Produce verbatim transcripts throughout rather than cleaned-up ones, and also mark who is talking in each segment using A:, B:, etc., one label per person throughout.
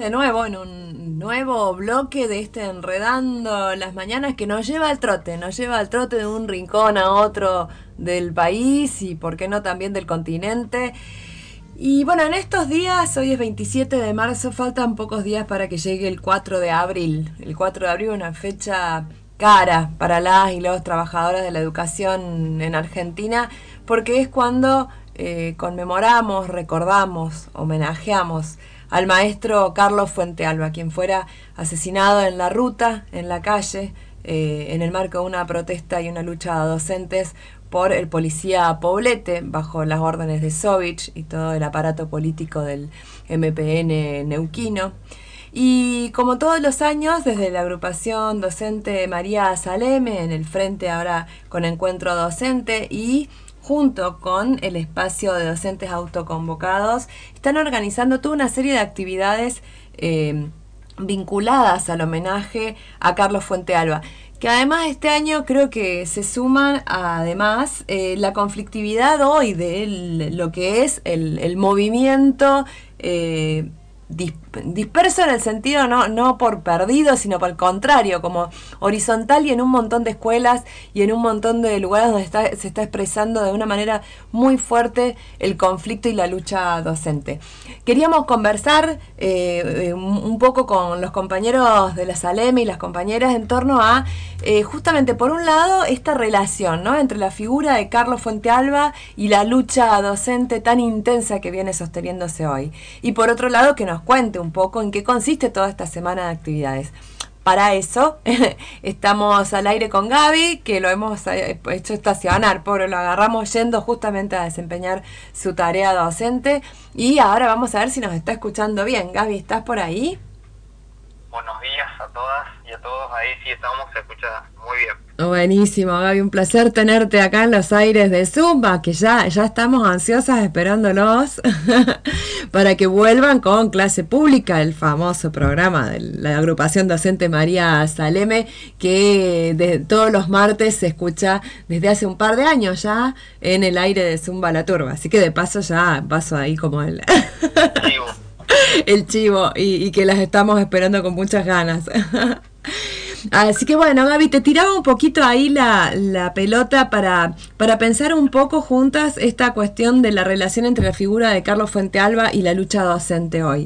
A: de nuevo en un nuevo bloque de este Enredando las Mañanas que nos lleva al trote, nos lleva al trote de un rincón a otro del país y por qué no también del continente. Y bueno, en estos días, hoy es veintisiete de marzo, faltan pocos días para que llegue el cuatro de abril. El cuatro de abril es una fecha cara para las y los trabajadores de la educación en Argentina, porque es cuando eh, conmemoramos, recordamos, homenajeamos al maestro Carlos Fuentealba, quien fuera asesinado en la ruta, en la calle, eh, en el marco de una protesta y una lucha de docentes por el policía Poblete, bajo las órdenes de Sovich y todo el aparato político del M P N neuquino. Y como todos los años, desde la agrupación docente María Saleme, en el frente ahora con Encuentro Docente y junto con el espacio de docentes autoconvocados, están organizando toda una serie de actividades eh, vinculadas al homenaje a Carlos Fuentealba, que además este año creo que se suman además eh, la conflictividad hoy de el, lo que es el, el movimiento eh, disperso en el sentido no, no por perdido, sino por el contrario, como horizontal y en un montón de escuelas y en un montón de lugares donde está, se está expresando de una manera muy fuerte el conflicto y la lucha docente. Queríamos conversar eh, un poco con los compañeros de la Saleme y las compañeras en torno a eh, justamente por un lado esta relación, ¿no?, entre la figura de Carlos Fuentealba y la lucha docente tan intensa que viene sosteniéndose hoy, y por otro lado que nos cuente un poco en qué consiste toda esta semana de actividades. Para eso estamos al aire con Gaby, que lo hemos hecho estacionar, pobre, lo agarramos yendo justamente a desempeñar su tarea docente, y ahora vamos a ver si nos está escuchando bien. Gaby, ¿estás por ahí?
B: Buenos días a todas y a todos, ahí sí estamos, se escucha muy bien.
A: Buenísimo, Gaby, un placer tenerte acá en los aires de Zumba, que ya, ya estamos ansiosas esperándolos para que vuelvan con Clase Pública, el famoso programa de la agrupación docente María Saleme, que de, todos los martes se escucha desde hace un par de años ya en el aire de Zumba La Turba, así que de paso ya paso ahí como el chivo, el chivo y, y que las estamos esperando con muchas ganas. Así que bueno, Gaby, te tiraba un poquito ahí la, la pelota para, para pensar un poco juntas esta cuestión de la relación entre la figura de Carlos Fuentealba y la lucha docente hoy.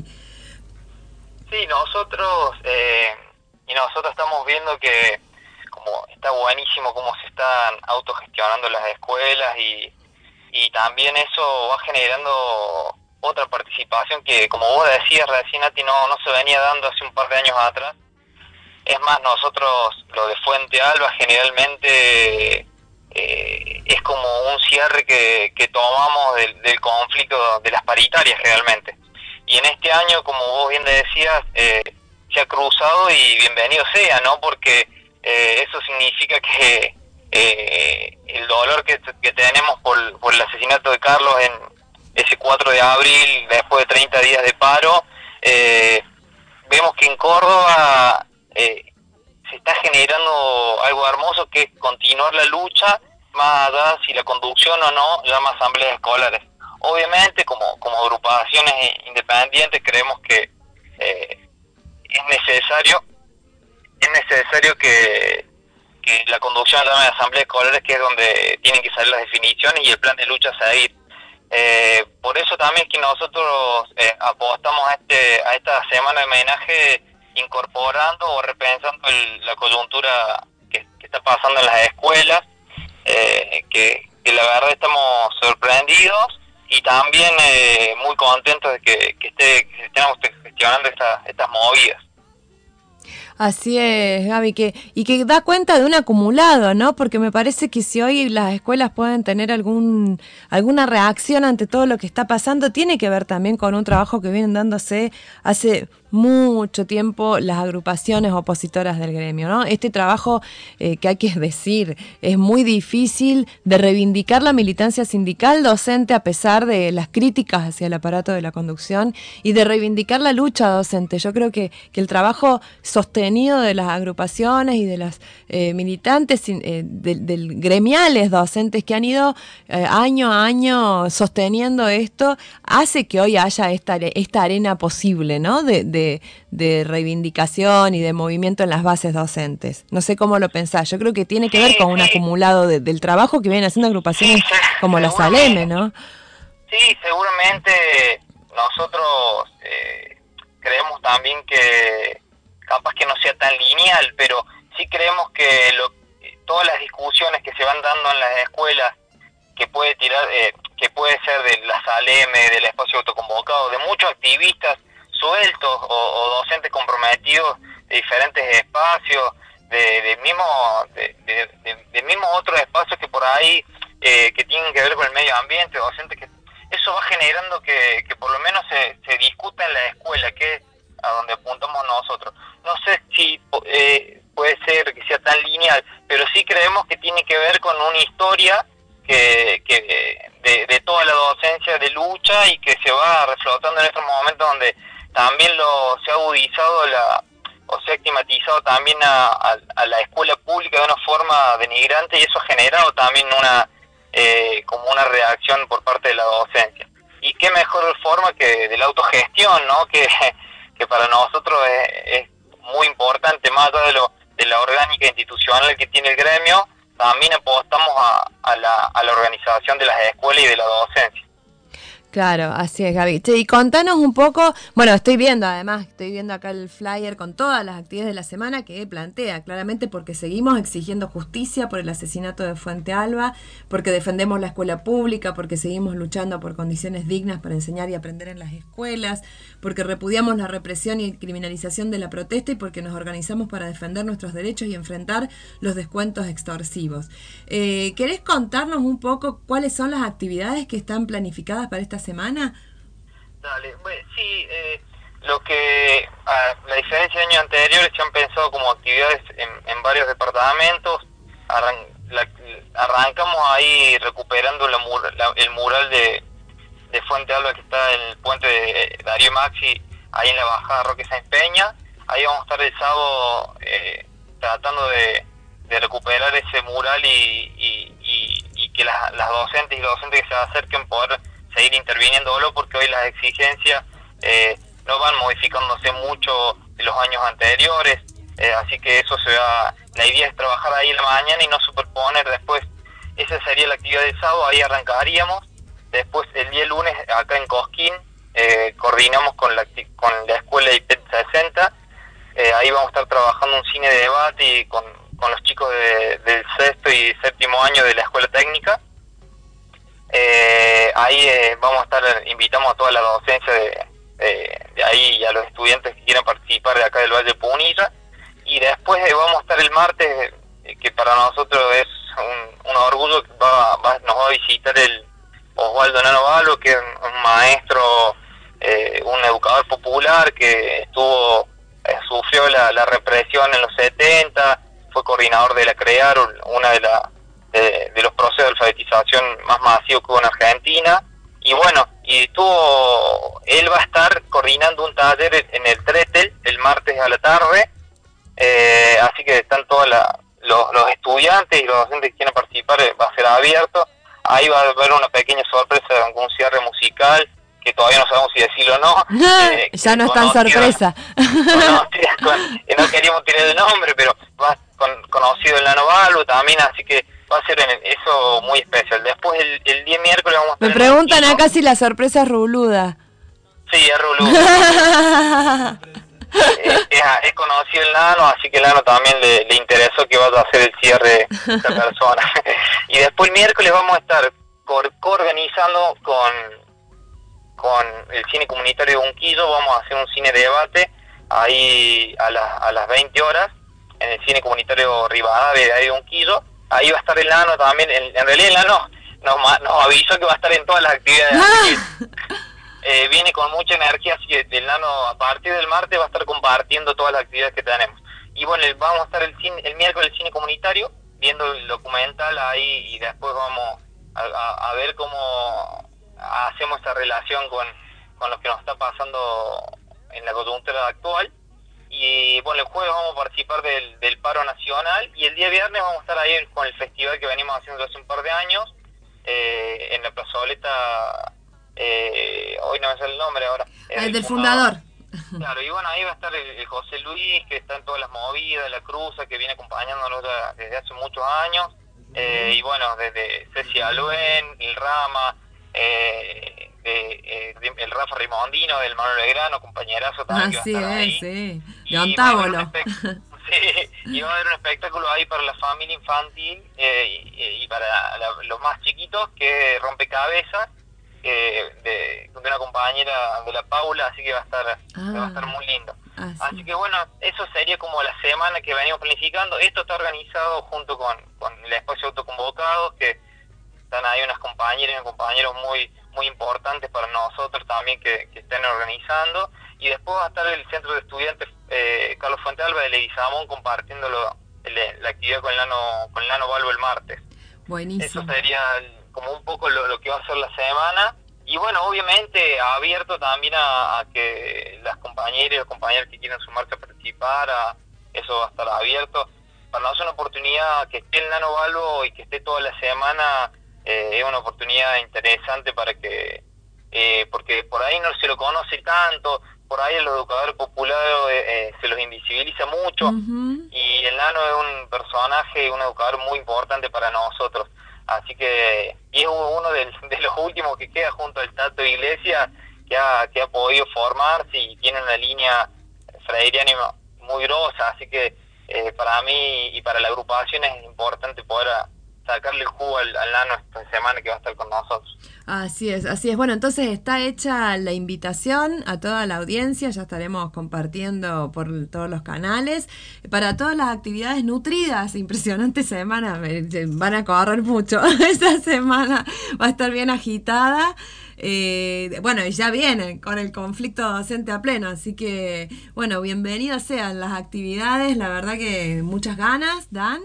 B: Sí, nosotros eh, y nosotros estamos viendo que como está buenísimo cómo se están autogestionando las escuelas y, y también eso va generando otra participación que, como vos decías recién, Nati, no, no se venía dando hace un par de años atrás. Es más, nosotros, lo de Fuentealba generalmente eh, es como un cierre que, que tomamos del, del conflicto de las paritarias realmente. Y en este año, como vos bien decías, eh, se ha cruzado y bienvenido sea, ¿no? Porque eh, eso significa que eh, el dolor que, que tenemos por, por el asesinato de Carlos en ese cuatro de abril, después de treinta días de paro, eh, vemos que en Córdoba Eh, se está generando algo hermoso, que es continuar la lucha, más allá si la conducción o no llama asambleas escolares. Obviamente, como, como agrupaciones independientes, creemos que eh, es necesario es necesario que, que la conducción llame asambleas escolares, que es donde tienen que salir las definiciones y el plan de lucha a seguir. Eh, por eso también que nosotros eh, apostamos a, este, a esta semana de homenaje, incorporando o repensando el, la coyuntura que, que está pasando en las escuelas, eh, que, que la verdad estamos sorprendidos y también eh, muy contentos de que, que, esté, que se estén gestionando esta, estas movidas.
A: Así es, Gaby, que, y que da cuenta de un acumulado, ¿no? Porque me parece que si hoy las escuelas pueden tener algún alguna reacción ante todo lo que está pasando, tiene que ver también con un trabajo que vienen dándose hace mucho tiempo las agrupaciones opositoras del gremio, ¿no? Este trabajo eh, que hay que decir, es muy difícil de reivindicar la militancia sindical docente a pesar de las críticas hacia el aparato de la conducción y de reivindicar la lucha docente. Yo creo que, que el trabajo sostenido sostenido de las agrupaciones y de las eh, militantes, eh, del de gremiales docentes que han ido eh, año a año sosteniendo esto, hace que hoy haya esta, esta arena posible, ¿no? De, de, de reivindicación y de movimiento en las bases docentes. No sé cómo lo pensás. Yo creo que tiene que
B: Sí,
A: ver con un
B: sí.
A: acumulado de, del trabajo que vienen haciendo agrupaciones
B: Sí,
A: como la
B: seguramente.
A: Saleme, ¿no?
B: Sí, seguramente nosotros eh, creemos también que capaz que no sea tan lineal, pero sí creemos que lo, todas las discusiones que se van dando en las escuelas, que puede tirar, eh, que puede ser de la Saleme, del espacio autoconvocado, de muchos activistas sueltos o, o docentes comprometidos de diferentes espacios, de, de mismo, de, de, de, de mismo otros espacios que por ahí eh, que tienen que ver con el medio ambiente, docentes que eso va generando que, que por lo menos se, se discuta en la escuela, que es a donde apuntamos nosotros. No sé si eh, puede ser que sea tan lineal, pero sí creemos que tiene que ver con una historia que, que de, de toda la docencia de lucha y que se va reflotando en estos momentos donde también lo se ha agudizado la o se ha estigmatizado también a, a, a la escuela pública de una forma denigrante, y eso ha generado también una Eh, como una reacción por parte de la docencia. Y qué mejor forma que de la autogestión, ¿no? Que, que para nosotros es, es muy importante, más allá de, lo, de la orgánica institucional que tiene el gremio, también apostamos a, a, la, a la organización de las escuelas y de la docencia.
A: Claro, así es, Gaby. Che, y contanos un poco, bueno, estoy viendo además, estoy viendo acá el flyer con todas las actividades de la semana que plantea, claramente porque seguimos exigiendo justicia por el asesinato de Fuente Alba, porque defendemos la escuela pública, porque seguimos luchando por condiciones dignas para enseñar y aprender en las escuelas, porque repudiamos la represión y criminalización de la protesta y porque nos organizamos para defender nuestros derechos y enfrentar los descuentos extorsivos. Eh, ¿Querés contarnos un poco cuáles son las actividades que están planificadas para esta semana?
B: Dale, bueno, sí, eh, lo que a la diferencia de años anteriores se han pensado como actividades en, en varios departamentos. Arran, la, arrancamos ahí recuperando la, la, el mural de, de Fuente Alba que está en el puente de Darío Maxi, ahí en la bajada Roque Sáenz Peña. Ahí vamos a estar el sábado eh, tratando de, de recuperar ese mural y, y, y, y que las, las docentes y los docentes que se acerquen poder seguir interviniéndolo, porque hoy las exigencias eh, no van modificándose mucho de los años anteriores, eh, así que eso se va, la idea es trabajar ahí en la mañana y no superponer después. Esa sería la actividad del sábado, ahí arrancaríamos. Después el día lunes acá en Cosquín eh, coordinamos con la, con la escuela I P E T sesenta, eh, ahí vamos a estar trabajando un cine de debate y con, con los chicos de, del sexto y séptimo año de la escuela técnica. Eh, ahí eh, vamos a estar, invitamos a toda la docencia de, de, de ahí y a los estudiantes que quieran participar de acá del Valle de Punilla. Y después eh, vamos a estar el martes, eh, que para nosotros es un, un orgullo, que va, va, nos va a visitar el Osvaldo Nano Balbo, que es un, un maestro, eh, un educador popular que estuvo eh, sufrió la, la represión en los setenta, fue coordinador de la CREAR, una de las De, de los procesos de alfabetización más masivos que hubo en Argentina. Y bueno, y tuvo, él va a estar coordinando un taller en el Tretel el martes a la tarde, eh, así que están todos la, los, los estudiantes y los docentes que quieran participar, va a ser abierto. Ahí va a haber una pequeña sorpresa con un cierre musical, que todavía no sabemos si decirlo o no.
A: Eh, ya no es tan sorpresa.
B: Conocida, con, no queríamos tirar el nombre, pero va con, conocido el Nano Balbo también, así que va a ser en eso muy especial. Después el, el día miércoles vamos a estar.
A: Me preguntan acá si la sorpresa es ruluda.
B: Sí, es ruluda. es, es, es conocido el Nano, así que el Nano también le, le interesó que vaya a hacer el cierre de esta persona. Y después el miércoles vamos a estar coorganizando con con el cine comunitario de Unquillo. Vamos a hacer un cine de debate ahí a, la, a las veinte horas en el cine comunitario Rivadavia de ahí de Unquillo. Ahí va a estar el Nano también. En, en realidad el Nano nos, nos avisó que va a estar en todas las actividades. Así que, eh, viene con mucha energía, así que el Nano a partir del martes va a estar compartiendo todas las actividades que tenemos. Y bueno, vamos a estar el, cine, el miércoles el cine comunitario, viendo el documental ahí, y después vamos a, a, a ver cómo hacemos esa relación con, con lo que nos está pasando en la coyuntura actual. Y bueno, el jueves vamos a participar del, del paro nacional y el día viernes vamos a estar ahí con el festival que venimos haciendo hace un par de años, eh, en la plazoleta, eh, hoy no me sale el nombre ahora,
A: Ah,
B: era
A: el
B: el
A: del
B: fundador.
A: fundador.
B: Claro, y bueno, ahí va a estar el, el José Luis, que está en todas las movidas, la Cruza, que viene acompañándonos ya desde hace muchos años, eh, y bueno, desde Ceci Aluen, el Rama, eh, de, eh, de- el Rafa Rimondino, del Manuel Belgrano, compañerazo también que va a
A: Así
B: estar
A: es,
B: ahí,
A: sí. De
B: y va a haber un
A: Ontábolo.
B: espect- sí, y va a haber un espectáculo ahí para la familia infantil, eh, y, y para la- los más chiquitos, que rompecabezas, eh, de, de una compañera de la Paula, así que va a estar va a
A: Ah,
B: estar muy lindo. Así
A: así.
B: que bueno, eso sería como la semana que venimos planificando. Esto está organizado junto con, con el espacio autoconvocados, que están ahí unas compañeras y compañeros muy muy importantes para nosotros también que, que estén organizando. Y después va a estar el centro de estudiantes eh, Carlos Fuentealba de Leguizamón compartiendo lo- el- la actividad con el Nano, con el Nano Balbo el martes. Eso
A: Buenísimo.
B: sería el- como un poco lo, lo que va a ser la semana. Y bueno, obviamente abierto también a, a que las compañeras y los compañeros que quieran sumarse a participar, a, eso va a estar abierto. Para nosotros es una oportunidad que esté el Nano Balbo y que esté toda la semana, eh, es una oportunidad interesante para que, eh, porque por ahí no se lo conoce tanto, por ahí a los educadores populares eh, eh, se los invisibiliza mucho,
A: Ujú.
B: y el Nano es un personaje, un educador muy importante para nosotros. Así que, y es uno de, de los últimos que queda junto al Tato Iglesias, que ha, que ha podido formarse y tiene una línea freiriana muy grosa, así que eh, para mí y para la agrupación es importante poder a, sacarle el jugo al, al Nano esta semana que va a estar con nosotros.
A: Así es, así es. Bueno, entonces está hecha la invitación a toda la audiencia, ya estaremos compartiendo por todos los canales, para todas las actividades nutridas. Impresionante semana, me- van a correr mucho. Esta semana va a estar bien agitada. Eh, bueno, y ya vienen con el conflicto docente a pleno, así que, bueno, bienvenidas sean las actividades, la verdad que muchas ganas dan.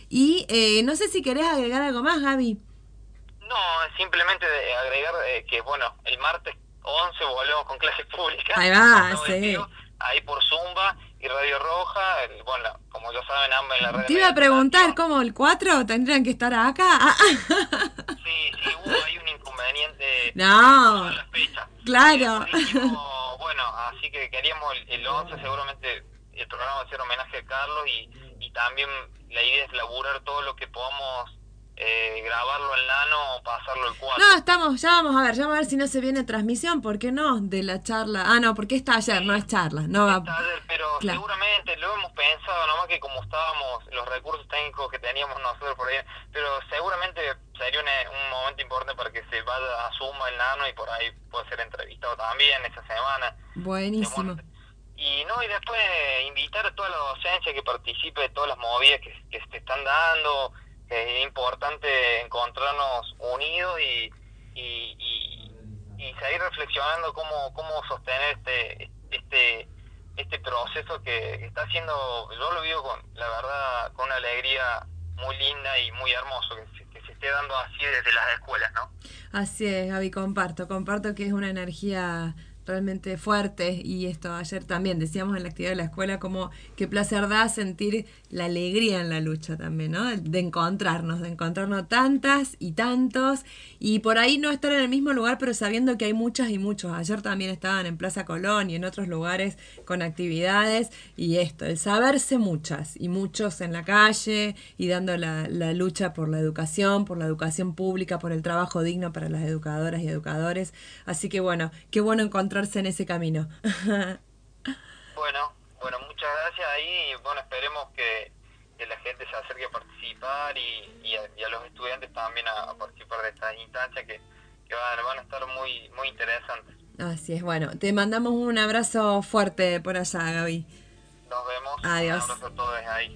A: Y eh, no sé si querés agregar algo más, Gaby.
B: No, simplemente de agregar eh, que, bueno, el martes once volvemos con clases públicas,
A: Ahí
B: con
A: va,
B: todo vestido,
A: sí.
B: ahí por Zumba y Radio Roja, el- bueno, como ya saben, ambas en la red
A: Te iba
B: media
A: a preguntar
B: alternativa.
A: cómo el cuatro tendrían que estar acá. Ah, ah.
B: Sí, sí, hubo ahí un inconveniente en todas
A: No,
B: las fechas. Y
A: claro.
B: después dijimos, bueno, así que queríamos el, el once, seguramente el programa va a hacer homenaje a Carlos, y, y también la idea es laburar todo lo que podamos, eh, grabarlo al Nano o pasarlo al
A: No,
B: cuatro.
A: estamos, ya vamos a ver, ya vamos a ver si no se viene transmisión, ¿por qué no? De la charla. Ah, no, porque está ayer, no
B: Sí,
A: es charla. No va.
B: está ayer, pero
A: Claro.
B: seguramente lo hemos pensado, nomás que como estábamos, los recursos técnicos que teníamos nosotros por ahí, pero seguramente sería un, un momento importante para que se vaya a Suma el Nano y por ahí puede ser entrevistado también esa semana. Se
A: Buenísimo.
B: monta. Y no, y después invitar a toda la docencia que participe de todas las movidas que, que se están dando, que es importante encontrarnos unidos y, y, y, y seguir reflexionando cómo, cómo sostener este, este, este proceso que está haciendo, yo lo vivo con, la verdad, con una alegría muy linda y muy hermoso, que se, que se esté dando así desde las escuelas, ¿no?
A: Así es, Gaby, comparto, comparto que es una energía realmente fuerte y esto ayer también decíamos en la actividad de la escuela como qué placer da sentir la alegría en la lucha también, ¿no? De encontrarnos, de encontrarnos tantas y tantos y por ahí no estar en el mismo lugar pero sabiendo que hay muchas y muchos. Ayer también estaban en Plaza Colón y en otros lugares con actividades y esto, el saberse muchas y muchos en la calle y dando la, la lucha por la educación, por la educación pública, por el trabajo digno para las educadoras y educadores. Así que bueno, qué bueno encontrarse en ese camino.
B: Bueno, bueno, muchas gracias ahí y bueno, esperemos que, que la gente se acerque a participar y, y, a, y a los estudiantes también a, a participar de estas instancias que, que van, van a estar muy, muy interesantes.
A: Así es, bueno, te mandamos un abrazo fuerte por allá, Gaby.
B: Nos vemos, un
A: Adiós.
B: abrazo a todos ahí.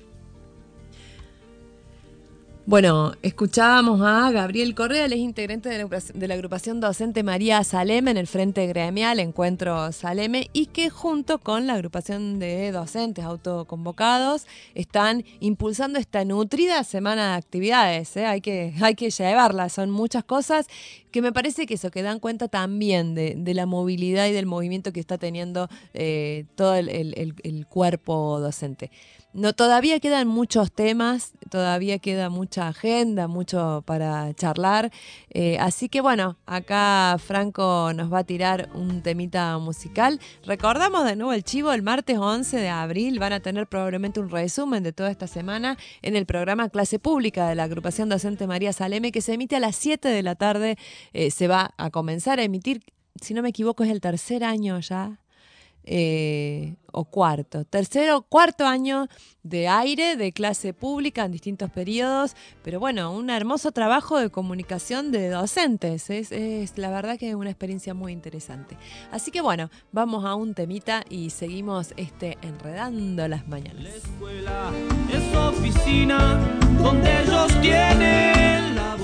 A: Bueno, escuchábamos a Gabriel Correa, él es integrante de la, de la agrupación docente María Saleme en el Frente Gremial Encuentro Saleme y que junto con la agrupación de docentes autoconvocados están impulsando esta nutrida semana de actividades. ¿eh? Hay que, hay que llevarla, son muchas cosas que me parece que eso, que dan cuenta también de, de la movilidad y del movimiento que está teniendo eh, todo el, el, el, el cuerpo docente. No, todavía quedan muchos temas, todavía queda mucha agenda, mucho para charlar. Eh, así que bueno, acá Franco nos va a tirar un temita musical. Recordamos de nuevo el chivo, el martes once de abril van a tener probablemente un resumen de toda esta semana en el programa Clase Pública de la Agrupación Docente María Saleme, que se emite a las siete de la tarde. Eh, se va a comenzar a emitir, si no me equivoco, es el tercer año ya. Eh, o cuarto, tercero, cuarto año de aire, de clase pública en distintos periodos, pero bueno, un hermoso trabajo de comunicación de docentes, es, es la verdad que es una experiencia muy interesante. Así que bueno, vamos a un temita y seguimos este Enredando las Mañanas.
C: La escuela es oficina donde ellos tienen la